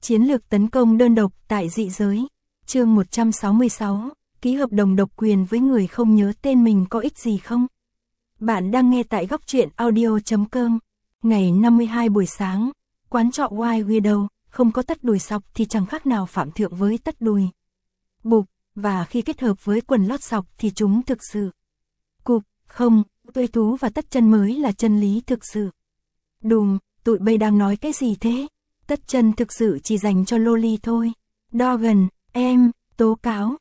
Chiến lược tấn công đơn độc tại dị giới. Chương 166, ký hợp đồng độc quyền với người không nhớ tên mình có ích gì không? Bạn đang nghe tại góc truyện audio.com. Ngày 52 buổi sáng, quán trọ White Widow, không có tất đùi sọc thì chẳng khác nào phạm thượng với tất đùi bục, và khi kết hợp với quần lót sọc thì chúng thực sự cục, không, tuê thú và tất chân mới là chân lý thực sự. Đùm, tụi bây đang nói cái gì thế? Tất chân thực sự chỉ dành cho loli thôi. Dogan, em, tố cáo,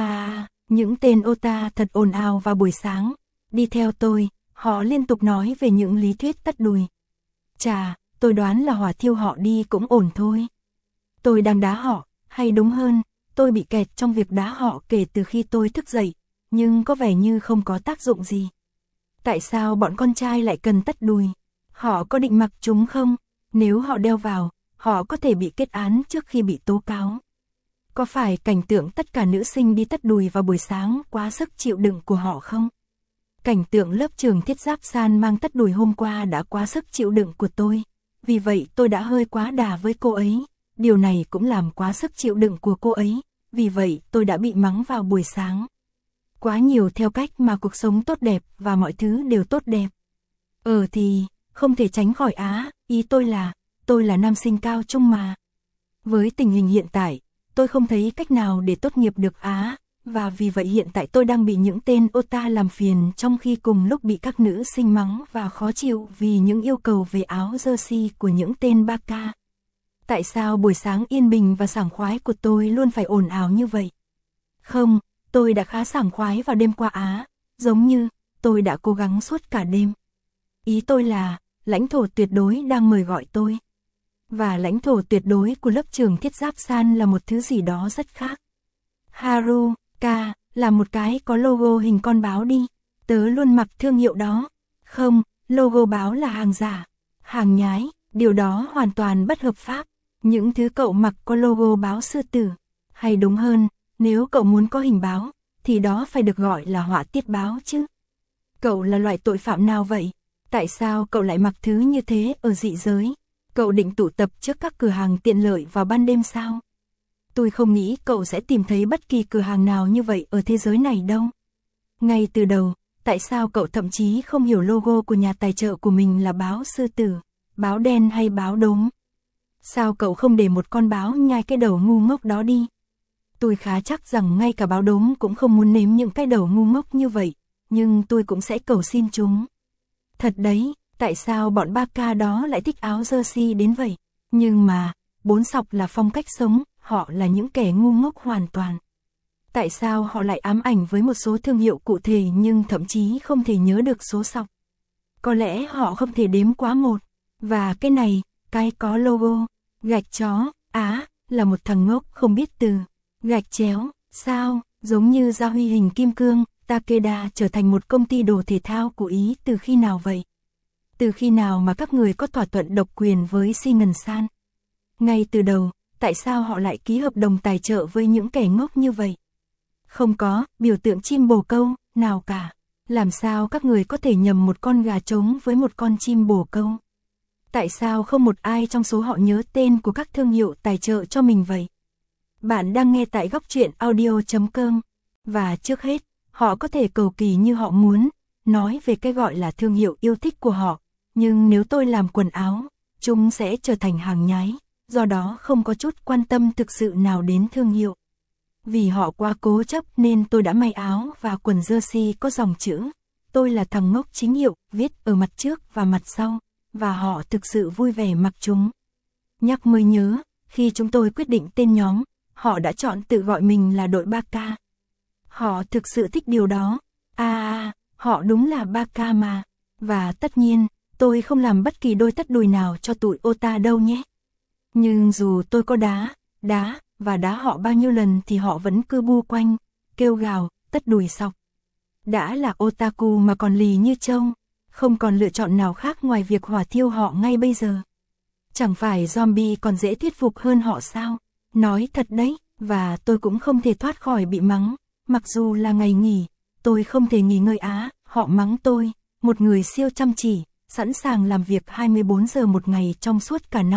những tên ota thật ồn ào vào buổi sáng. Đi theo tôi, họ liên tục nói về những lý thuyết tất đùi. Chà, tôi đoán là hỏa thiêu họ đi cũng ổn thôi. Tôi đang đá họ, hay đúng hơn, tôi bị kẹt trong việc đá họ kể từ khi tôi thức dậy, nhưng có vẻ như không có tác dụng gì. Tại sao bọn con trai lại cần tất đùi? Họ có định mặc chúng không? Nếu họ đeo vào, họ có thể bị kết án trước khi bị tố cáo. Có phải cảnh tượng tất cả nữ sinh đi tất đùi vào buổi sáng quá sức chịu đựng của họ không? Cảnh tượng lớp trường thiết giáp san mang tất đùi hôm qua đã quá sức chịu đựng của tôi. Vì vậy tôi đã hơi quá đà với cô ấy. Điều này cũng làm quá sức chịu đựng của cô ấy. Vì vậy tôi đã bị mắng vào buổi sáng. Quá nhiều theo cách mà cuộc sống tốt đẹp và mọi thứ đều tốt đẹp. Thì, không thể tránh khỏi ý tôi là nam sinh cao trung mà. Với tình hình hiện tại, tôi không thấy cách nào để tốt nghiệp được và vì vậy hiện tại tôi đang bị những tên ota làm phiền trong khi cùng lúc bị các nữ sinh mắng và khó chịu vì những yêu cầu về áo jersey của những tên baka. Tại sao buổi sáng yên bình và sảng khoái của tôi luôn phải ồn ào như vậy? Không, tôi đã khá sảng khoái vào đêm qua giống như tôi đã cố gắng suốt cả đêm. Ý tôi là, lãnh thổ tuyệt đối đang mời gọi tôi. Và lãnh thổ tuyệt đối của lớp trường thiết giáp san là một thứ gì đó rất khác. Haruka, là một cái có logo hình con báo đi. Tớ luôn mặc thương hiệu đó. Không, logo báo là hàng giả, hàng nhái, điều đó hoàn toàn bất hợp pháp. Những thứ cậu mặc có logo báo sư tử. Hay đúng hơn, nếu cậu muốn có hình báo, thì đó phải được gọi là họa tiết báo chứ. Cậu là loại tội phạm nào vậy? Tại sao cậu lại mặc thứ như thế ở dị giới? Cậu định tụ tập trước các cửa hàng tiện lợi vào ban đêm sao? Tôi không nghĩ cậu sẽ tìm thấy bất kỳ cửa hàng nào như vậy ở thế giới này đâu. Ngay từ đầu, tại sao cậu thậm chí không hiểu logo của nhà tài trợ của mình là báo sư tử, báo đen hay báo đốm? Sao cậu không để một con báo nhai cái đầu ngu ngốc đó đi? Tôi khá chắc rằng ngay cả báo đốm cũng không muốn nếm những cái đầu ngu ngốc như vậy, nhưng tôi cũng sẽ cầu xin chúng. Thật đấy, tại sao bọn baka đó lại thích áo jersey đến vậy? Nhưng mà, bốn sọc là phong cách sống, họ là những kẻ ngu ngốc hoàn toàn. Tại sao họ lại ám ảnh với một số thương hiệu cụ thể nhưng thậm chí không thể nhớ được số sọc? Có lẽ họ không thể đếm quá một. Và cái này, cái có logo, gạch chó, là một thằng ngốc không biết từ. Gạch chéo, sao, giống như gia huy hình kim cương, Takeda trở thành một công ty đồ thể thao của Ý từ khi nào vậy? Từ khi nào mà các người có thỏa thuận độc quyền với Singer San? Ngay từ đầu, tại sao họ lại ký hợp đồng tài trợ với những kẻ ngốc như vậy? Không có biểu tượng chim bồ câu nào cả. Làm sao các người có thể nhầm một con gà trống với một con chim bồ câu? Tại sao không một ai trong số họ nhớ tên của các thương hiệu tài trợ cho mình vậy? Bạn đang nghe tại góc truyện audio.com. Và trước hết, họ có thể cầu kỳ như họ muốn, nói về cái gọi là thương hiệu yêu thích của họ. Nhưng nếu tôi làm quần áo, chúng sẽ trở thành hàng nhái, do đó không có chút quan tâm thực sự nào đến thương hiệu. Vì họ quá cố chấp nên tôi đã may áo và quần jersey có dòng chữ "Tôi là thằng ngốc chính hiệu" viết ở mặt trước và mặt sau, và họ thực sự vui vẻ mặc chúng. Nhắc mới nhớ, khi chúng tôi quyết định tên nhóm, họ đã chọn tự gọi mình là đội baka. Họ thực sự thích điều đó. Họ đúng là baka mà. Và tất nhiên, tôi không làm bất kỳ đôi tất đùi nào cho tụi ota đâu nhé. Nhưng dù tôi có đá và đá họ bao nhiêu lần thì họ vẫn cứ bu quanh, kêu gào, tất đùi sọc. Đã là otaku mà còn lì như trâu, không còn lựa chọn nào khác ngoài việc hỏa thiêu họ ngay bây giờ. Chẳng phải zombie còn dễ thuyết phục hơn họ sao? Nói thật đấy, và tôi cũng không thể thoát khỏi bị mắng. Mặc dù là ngày nghỉ, tôi không thể nghỉ ngơi họ mắng tôi, một người siêu chăm chỉ, sẵn sàng làm việc 24 giờ một ngày trong suốt cả năm.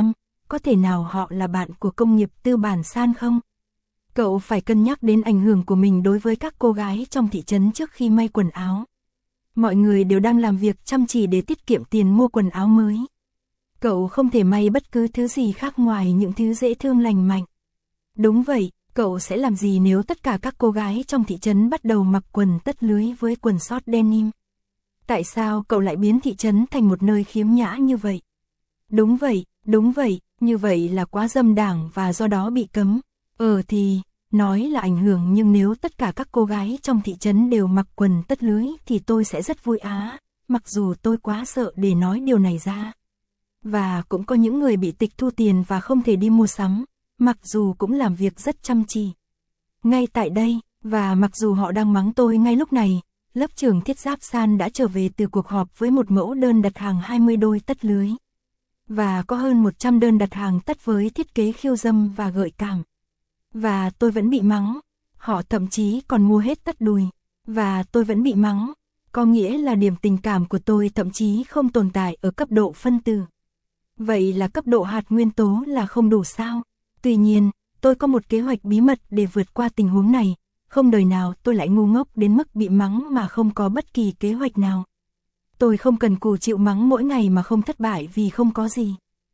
có thể nào họ là bạn của công nghiệp tư bản San không? Cậu phải cân nhắc đến ảnh hưởng của mình đối với các cô gái trong thị trấn trước khi may quần áo. Mọi người đều đang làm việc chăm chỉ để tiết kiệm tiền mua quần áo mới. Cậu không thể may bất cứ thứ gì khác ngoài những thứ dễ thương lành mạnh. Đúng vậy, cậu sẽ làm gì nếu tất cả các cô gái trong thị trấn bắt đầu mặc quần tất lưới với quần sót denim? Tại sao cậu lại biến thị trấn thành một nơi khiếm nhã như vậy? Đúng vậy, như vậy là quá dâm đảng và do đó bị cấm. Thì, nói là ảnh hưởng nhưng nếu tất cả các cô gái trong thị trấn đều mặc quần tất lưới thì tôi sẽ rất vui á, mặc dù tôi quá sợ để nói điều này ra. Và cũng có những người bị tịch thu tiền và không thể đi mua sắm, mặc dù cũng làm việc rất chăm chỉ. Ngay tại đây, và mặc dù họ đang mắng tôi ngay lúc này, lớp trưởng Thiết Giáp San đã trở về từ cuộc họp với một mẫu đơn đặt hàng 20 đôi tất lưới. Và có hơn 100 đơn đặt hàng tất với thiết kế khiêu dâm và gợi cảm. Và tôi vẫn bị mắng, họ thậm chí còn mua hết tất đùi, và tôi vẫn bị mắng, có nghĩa là điểm tình cảm của tôi thậm chí không tồn tại ở cấp độ phân tử. Vậy là cấp độ hạt nguyên tố là không đủ sao? Tuy nhiên, tôi có một kế hoạch bí mật để vượt qua tình huống này, không đời nào tôi lại ngu ngốc đến mức bị mắng mà không có bất kỳ kế hoạch nào. Tôi không cần cù chịu mắng mỗi ngày mà không thất bại vì không có gì.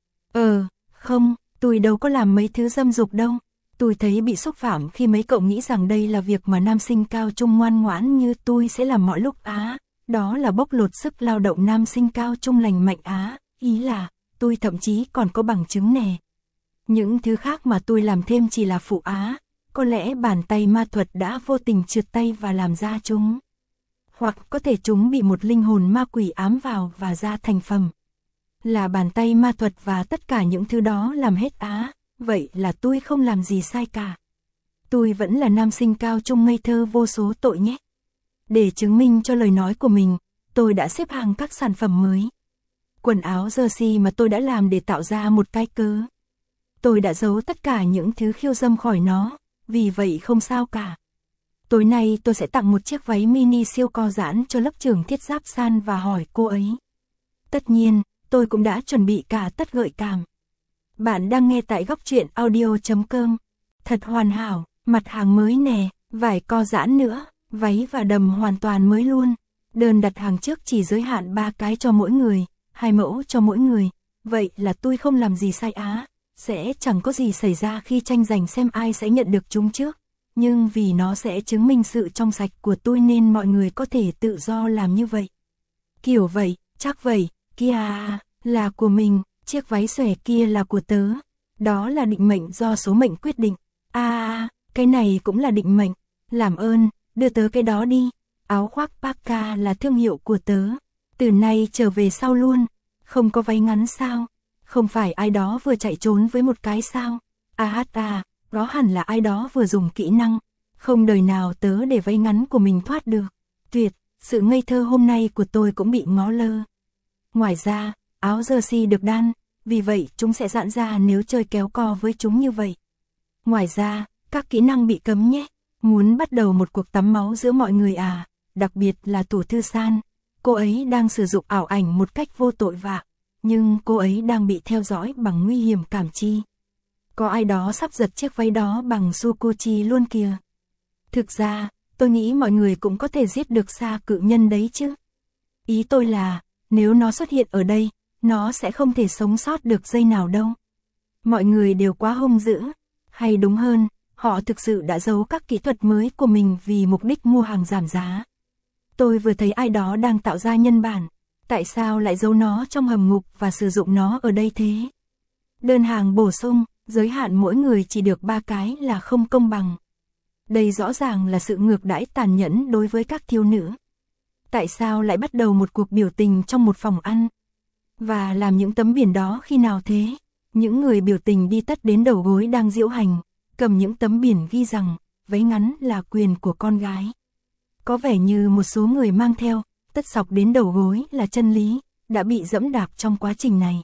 Không, tôi đâu có làm mấy thứ dâm dục đâu. Tôi thấy bị xúc phạm khi mấy cậu nghĩ rằng đây là việc mà nam sinh cao trung ngoan ngoãn như tôi sẽ làm mọi lúc á. Đó là bóc lột sức lao động nam sinh cao trung lành mạnh á. Ý là, tôi thậm chí còn có bằng chứng nè. Những thứ khác mà tôi làm thêm chỉ là phụ á. Có lẽ bàn tay ma thuật đã vô tình trượt tay và làm ra chúng. Hoặc có thể chúng bị một linh hồn ma quỷ ám vào và ra thành phẩm. Là bàn tay ma thuật và tất cả những thứ đó làm hết á. Vậy là tôi không làm gì sai cả. Tôi vẫn là nam sinh cao trung ngây thơ vô số tội nhé. Để chứng minh cho lời nói của mình, tôi đã xếp hàng các sản phẩm mới. Quần áo jersey mà tôi đã làm để tạo ra một cái cớ. Tôi đã giấu tất cả những thứ khiêu dâm khỏi nó, vì vậy không sao cả. Tối nay tôi sẽ tặng một chiếc váy mini siêu co giãn cho lớp trưởng Thiết Giáp San và hỏi cô ấy. Tất nhiên, tôi cũng đã chuẩn bị cả tất gợi cảm. Bạn đang nghe tại góc truyện audio.com. Thật hoàn hảo, mặt hàng mới nè, vải co giãn nữa, váy và đầm hoàn toàn mới luôn. Đơn đặt hàng trước chỉ giới hạn 3 cái cho mỗi người, 2 mẫu cho mỗi người. Vậy là tôi không làm gì sai á, sẽ chẳng có gì xảy ra khi tranh giành xem ai sẽ nhận được chúng trước. Nhưng vì nó sẽ chứng minh sự trong sạch của tôi nên mọi người có thể tự do làm như vậy. Kiểu vậy, chắc vậy, kia là của mình. Chiếc váy xòe kia là của tớ. Đó là định mệnh do số mệnh quyết định. Cái này cũng là định mệnh. Làm ơn, đưa tớ cái đó đi. Áo khoác Parka là thương hiệu của tớ. Từ nay trở về sau luôn. Không có váy ngắn sao? Không phải ai đó vừa chạy trốn với một cái sao? Đó hẳn là ai đó vừa dùng kỹ năng. Không đời nào tớ để váy ngắn của mình thoát được. Tuyệt, sự ngây thơ hôm nay của tôi cũng bị ngó lơ. Ngoài ra, áo jersey được đan, vì vậy chúng sẽ giãn ra nếu chơi kéo co với chúng như vậy. Ngoài ra, các kỹ năng bị cấm nhé. Muốn bắt đầu một cuộc tắm máu giữa mọi người à, đặc biệt là Tổ thư San. Cô ấy đang sử dụng ảo ảnh một cách vô tội vạ, nhưng cô ấy đang bị theo dõi bằng nguy hiểm cảm chi. Có ai đó sắp giật chiếc váy đó bằng Sukochi luôn kìa. Thực ra, tôi nghĩ mọi người cũng có thể giết được Sa cự nhân đấy chứ. Ý tôi là, nếu nó xuất hiện ở đây, nó sẽ không thể sống sót được giây nào đâu. Mọi người đều quá hung dữ, hay đúng hơn, họ thực sự đã giấu các kỹ thuật mới của mình vì mục đích mua hàng giảm giá. Tôi vừa thấy ai đó đang tạo ra nhân bản, tại sao lại giấu nó trong hầm ngục và sử dụng nó ở đây thế? Đơn hàng bổ sung, giới hạn mỗi người chỉ được 3 cái là không công bằng. Đây rõ ràng là sự ngược đãi tàn nhẫn đối với các thiếu nữ. Tại sao lại bắt đầu một cuộc biểu tình trong một phòng ăn? Và làm những tấm biển đó khi nào thế? Những người biểu tình đi tất đến đầu gối đang diễu hành, cầm những tấm biển ghi rằng, váy ngắn là quyền của con gái. Có vẻ như một số người mang theo, tất sọc đến đầu gối là chân lý, đã bị dẫm đạp trong quá trình này.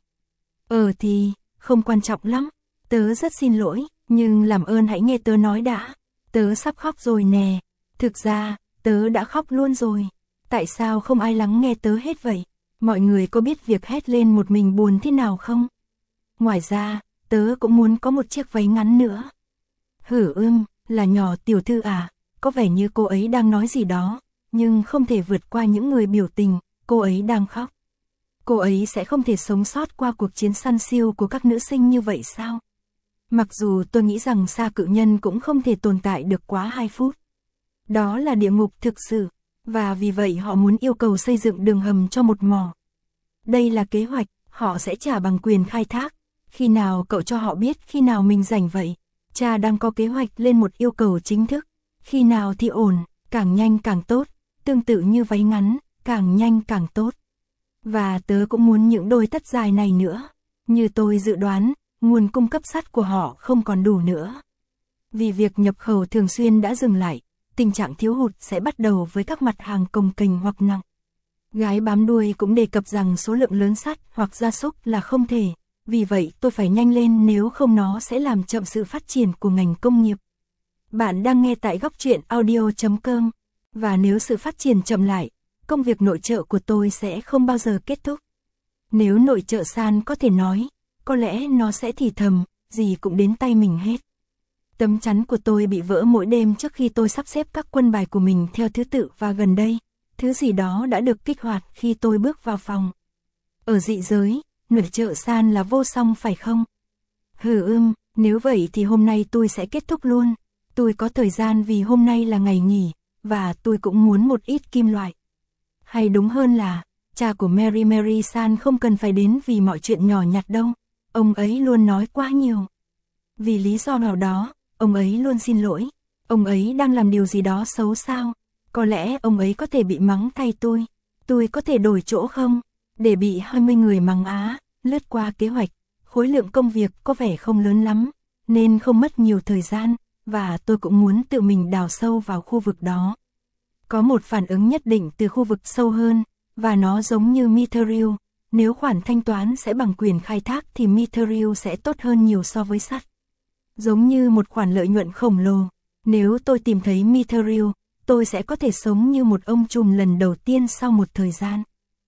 Thì, không quan trọng lắm, tớ rất xin lỗi, nhưng làm ơn hãy nghe tớ nói đã. Tớ sắp khóc rồi nè, thực ra, tớ đã khóc luôn rồi. Tại sao không ai lắng nghe tớ hết vậy? Mọi người có biết việc hét lên một mình buồn thế nào không? Ngoài ra, tớ cũng muốn có một chiếc váy ngắn nữa. Hử là nhỏ tiểu thư à, có vẻ như cô ấy đang nói gì đó, nhưng không thể vượt qua những người biểu tình, cô ấy đang khóc. Cô ấy sẽ không thể sống sót qua cuộc chiến săn siêu của các nữ sinh như vậy sao? Mặc dù tôi nghĩ rằng Sa Cự Nhân cũng không thể tồn tại được quá 2 phút. Đó là địa ngục thực sự, và vì vậy họ muốn yêu cầu xây dựng đường hầm cho một mỏ. Đây là kế hoạch, họ sẽ trả bằng quyền khai thác. Khi nào cậu cho họ biết khi nào mình rảnh vậy? Cha đang có kế hoạch lên một yêu cầu chính thức. Khi nào thì ổn, càng nhanh càng tốt. Tương tự như váy ngắn, càng nhanh càng tốt. Và tớ cũng muốn những đôi tất dài này nữa. Như tôi dự đoán, nguồn cung cấp sắt của họ không còn đủ nữa. Vì việc nhập khẩu thường xuyên đã dừng lại, tình trạng thiếu hụt sẽ bắt đầu với các mặt hàng cồng kềnh hoặc nặng. Gái bám đuôi cũng đề cập rằng số lượng lớn sắt hoặc gia súc là không thể. Vì vậy tôi phải nhanh lên, nếu không nó sẽ làm chậm sự phát triển của ngành công nghiệp. Bạn đang nghe tại góc truyện audio.com. Và nếu sự phát triển chậm lại, công việc nội trợ của tôi sẽ không bao giờ kết thúc. Nếu nội trợ San có thể nói, có lẽ nó sẽ thì thầm, gì cũng đến tay mình hết. Tấm chắn của tôi bị vỡ mỗi đêm trước khi tôi sắp xếp các quân bài của mình theo thứ tự, và gần đây, thứ gì đó đã được kích hoạt khi tôi bước vào phòng. Ở dị giới, nội trợ San là vô song phải không? Nếu vậy thì hôm nay tôi sẽ kết thúc luôn. Tôi có thời gian vì hôm nay là ngày nghỉ, và tôi cũng muốn một ít kim loại. Hay đúng hơn là, cha của Mary San không cần phải đến vì mọi chuyện nhỏ nhặt đâu. Ông ấy luôn nói quá nhiều. Vì lý do nào đó, ông ấy luôn xin lỗi. Ông ấy đang làm điều gì đó xấu sao? Có lẽ ông ấy có thể bị mắng thay tôi. Tôi có thể đổi chỗ không? Để bị 20 người mắng á, lướt qua kế hoạch. Khối lượng công việc có vẻ không lớn lắm, nên không mất nhiều thời gian, và tôi cũng muốn tự mình đào sâu vào khu vực đó. Có một phản ứng nhất định từ khu vực sâu hơn, và nó giống như Mithril. Nếu khoản thanh toán sẽ bằng quyền khai thác thì Mithril sẽ tốt hơn nhiều so với sắt. Giống như một khoản lợi nhuận khổng lồ. Nếu tôi tìm thấy Mithril, tôi sẽ có thể sống như một ông trùm lần đầu tiên sau một thời gian.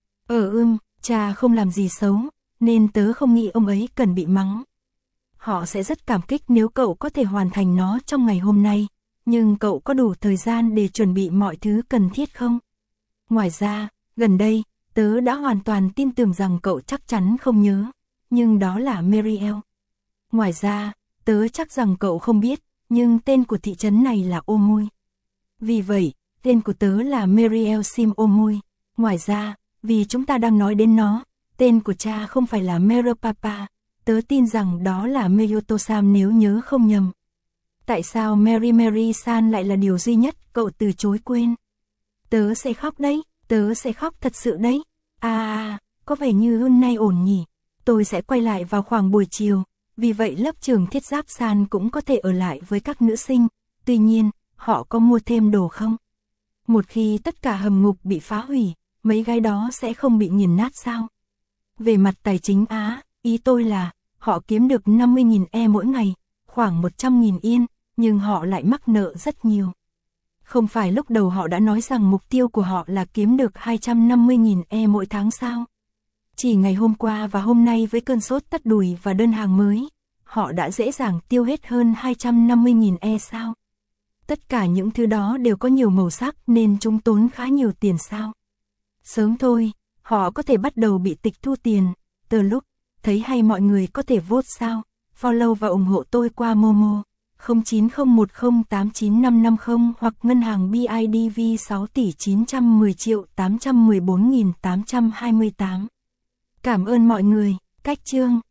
Cha không làm gì xấu, nên tớ không nghĩ ông ấy cần bị mắng. Họ sẽ rất cảm kích nếu cậu có thể hoàn thành nó trong ngày hôm nay, nhưng cậu có đủ thời gian để chuẩn bị mọi thứ cần thiết không? Ngoài ra, gần đây, tớ đã hoàn toàn tin tưởng rằng cậu chắc chắn không nhớ, nhưng đó là Mariel. Ngoài ra, tớ chắc rằng cậu không biết, nhưng tên của thị trấn này là Ô Mui. Vì vậy, tên của tớ là Mariel Sim Ô Mui. Ngoài ra, vì chúng ta đang nói đến nó, tên của cha không phải là Meropapa, tớ tin rằng đó là Meyotosam nếu nhớ không nhầm. Tại sao Mary San lại là điều duy nhất cậu từ chối quên? Tớ sẽ khóc đấy, tớ sẽ khóc thật sự đấy. Có vẻ như hôm nay ổn nhỉ. Tôi sẽ quay lại vào khoảng buổi chiều, vì vậy lớp trường thiết giáp San cũng có thể ở lại với các nữ sinh. Tuy nhiên, họ có mua thêm đồ không? Một khi tất cả hầm ngục bị phá hủy, mấy gái đó sẽ không bị nghiền nát sao? Về mặt tài chính ý tôi là, họ kiếm được 50.000 E mỗi ngày, khoảng 100.000 yên, nhưng họ lại mắc nợ rất nhiều. Không phải lúc đầu họ đã nói rằng mục tiêu của họ là kiếm được 250.000 E mỗi tháng sao? Chỉ ngày hôm qua và hôm nay với cơn sốt tất đùi và đơn hàng mới, họ đã dễ dàng tiêu hết hơn 250.000 E sao? Tất cả những thứ đó đều có nhiều màu sắc nên chúng tốn khá nhiều tiền sao? Sớm thôi, họ có thể bắt đầu bị tịch thu tiền. Từ lúc, thấy hay mọi người có thể vote sao? Follow và ủng hộ tôi qua Momo 0901089550 hoặc ngân hàng BIDV 6.910.814.828. Cảm ơn mọi người. Cách chương